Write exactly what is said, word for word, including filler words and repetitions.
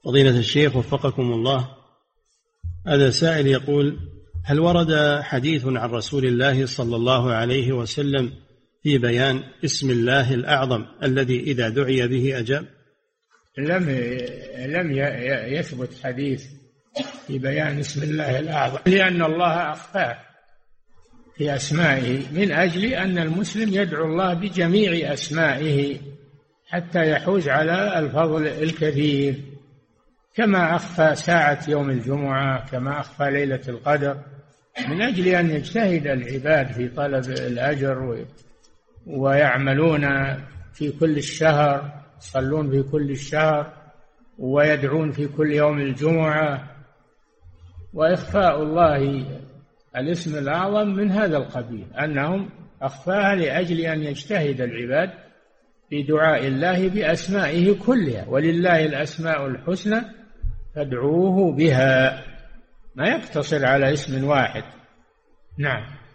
فضيلة الشيخ وفقكم الله، هذا سائل يقول: هل ورد حديث عن رسول الله صلى الله عليه وسلم في بيان اسم الله الأعظم الذي إذا دعي به أجاب؟ لم لم يثبت حديث في بيان اسم الله الأعظم، لأن الله أخفاه في أسمائه، من أجل أن المسلم يدعو الله بجميع أسمائه حتى يحوز على الفضل الكثير، كما أخفى ساعة يوم الجمعة، كما أخفى ليلة القدر، من أجل أن يجتهد العباد في طلب الأجر ويعملون في كل الشهر، يصلون في كل الشهر ويدعون في كل يوم الجمعة. وإخفاء الله الاسم الأعظم من هذا القبيل، أنهم أخفاها لأجل أن يجتهد العباد في دعاء الله بأسمائه كلها، ولله الأسماء الحسنى فادعوه بها، ما يقتصر على اسم واحد. نعم.